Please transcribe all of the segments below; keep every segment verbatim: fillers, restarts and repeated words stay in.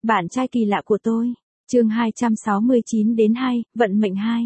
Bạn trai kỳ lạ của tôi. Chương hai trăm sáu mươi chín đến hai, vận mệnh hai.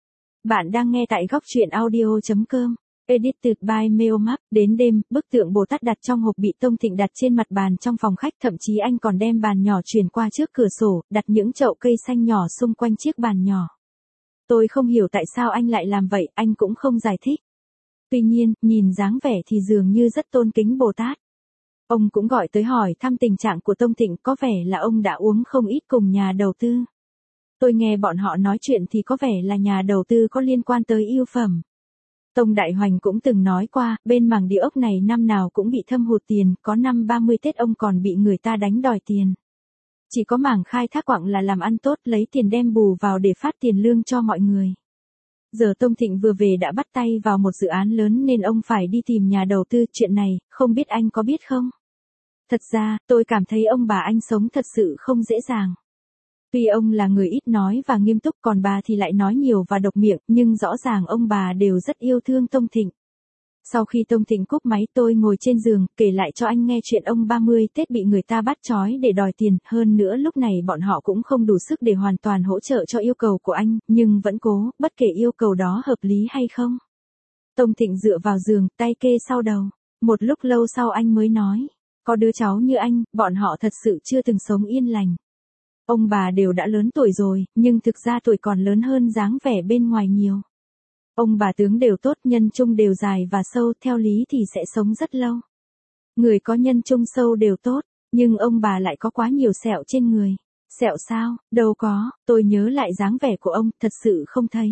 Bạn đang nghe tại góc truyện audio chấm com. Edited by Meomap. Đến đêm, bức tượng Bồ Tát đặt trong hộp bị Tông Thịnh đặt trên mặt bàn trong phòng khách, thậm chí anh còn đem bàn nhỏ chuyển qua trước cửa sổ, đặt những chậu cây xanh nhỏ xung quanh chiếc bàn nhỏ. Tôi không hiểu tại sao anh lại làm vậy, anh cũng không giải thích. Tuy nhiên, nhìn dáng vẻ thì dường như rất tôn kính Bồ Tát. Ông cũng gọi tới hỏi thăm tình trạng của Tông Thịnh, có vẻ là ông đã uống không ít cùng nhà đầu tư. Tôi nghe bọn họ nói chuyện thì có vẻ là nhà đầu tư có liên quan tới yêu phẩm. Tông Đại Hoành cũng từng nói qua, bên mảng địa ốc này năm nào cũng bị thâm hụt tiền, có năm ba mươi Tết ông còn bị người ta đánh đòi tiền. Chỉ có mảng khai thác quặng là làm ăn tốt, lấy tiền đem bù vào để phát tiền lương cho mọi người. Giờ Tông Thịnh vừa về đã bắt tay vào một dự án lớn nên ông phải đi tìm nhà đầu tư, chuyện này, không biết anh có biết không? Thật ra, tôi cảm thấy ông bà anh sống thật sự không dễ dàng. Tuy ông là người ít nói và nghiêm túc, còn bà thì lại nói nhiều và độc miệng, nhưng rõ ràng ông bà đều rất yêu thương Tông Thịnh. Sau khi Tông Thịnh cúp máy, tôi ngồi trên giường, kể lại cho anh nghe chuyện ông ba mươi Tết bị người ta bắt trói để đòi tiền, hơn nữa lúc này bọn họ cũng không đủ sức để hoàn toàn hỗ trợ cho yêu cầu của anh, nhưng vẫn cố, bất kể yêu cầu đó hợp lý hay không. Tông Thịnh dựa vào giường, tay kê sau đầu. Một lúc lâu sau anh mới nói, có đứa cháu như anh, bọn họ thật sự chưa từng sống yên lành. Ông bà đều đã lớn tuổi rồi, nhưng thực ra tuổi còn lớn hơn dáng vẻ bên ngoài nhiều. Ông bà tướng đều tốt, nhân trung đều dài và sâu, theo lý thì sẽ sống rất lâu. Người có nhân trung sâu đều tốt, nhưng ông bà lại có quá nhiều sẹo trên người. Sẹo sao? Đâu có, tôi nhớ lại dáng vẻ của ông, thật sự không thấy.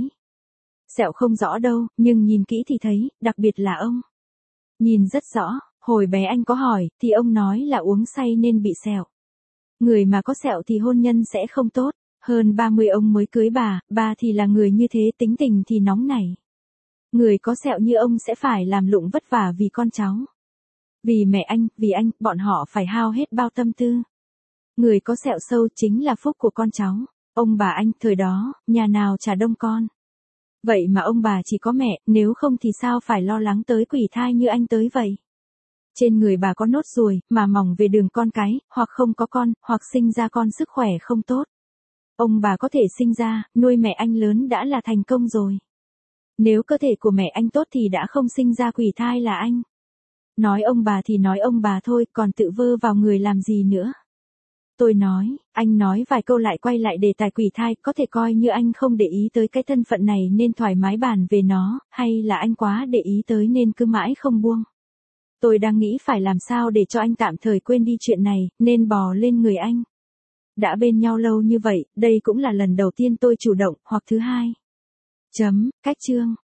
Sẹo không rõ đâu, nhưng nhìn kỹ thì thấy, đặc biệt là ông. Nhìn rất rõ, hồi bé anh có hỏi, thì ông nói là uống say nên bị sẹo. Người mà có sẹo thì hôn nhân sẽ không tốt. Hơn ba mươi ông mới cưới bà, bà thì là người như thế, tính tình thì nóng nảy. Người có sẹo như ông sẽ phải làm lụng vất vả vì con cháu. Vì mẹ anh, vì anh, bọn họ phải hao hết bao tâm tư. Người có sẹo sâu chính là phúc của con cháu. Ông bà anh, thời đó, nhà nào chả đông con. Vậy mà ông bà chỉ có mẹ, nếu không thì sao phải lo lắng tới quỷ thai như anh tới vậy. Trên người bà có nốt ruồi, mà mỏng về đường con cái, hoặc không có con, hoặc sinh ra con sức khỏe không tốt. Ông bà có thể sinh ra, nuôi mẹ anh lớn đã là thành công rồi. Nếu cơ thể của mẹ anh tốt thì đã không sinh ra quỷ thai là anh. Nói ông bà thì nói ông bà thôi, còn tự vơ vào người làm gì nữa. Tôi nói, anh nói vài câu lại quay lại đề tài quỷ thai, có thể coi như anh không để ý tới cái thân phận này nên thoải mái bàn về nó, hay là anh quá để ý tới nên cứ mãi không buông. Tôi đang nghĩ phải làm sao để cho anh tạm thời quên đi chuyện này, nên bò lên người anh. Đã bên nhau lâu như vậy, đây cũng là lần đầu tiên tôi chủ động, hoặc thứ hai. Chấm, cách chương.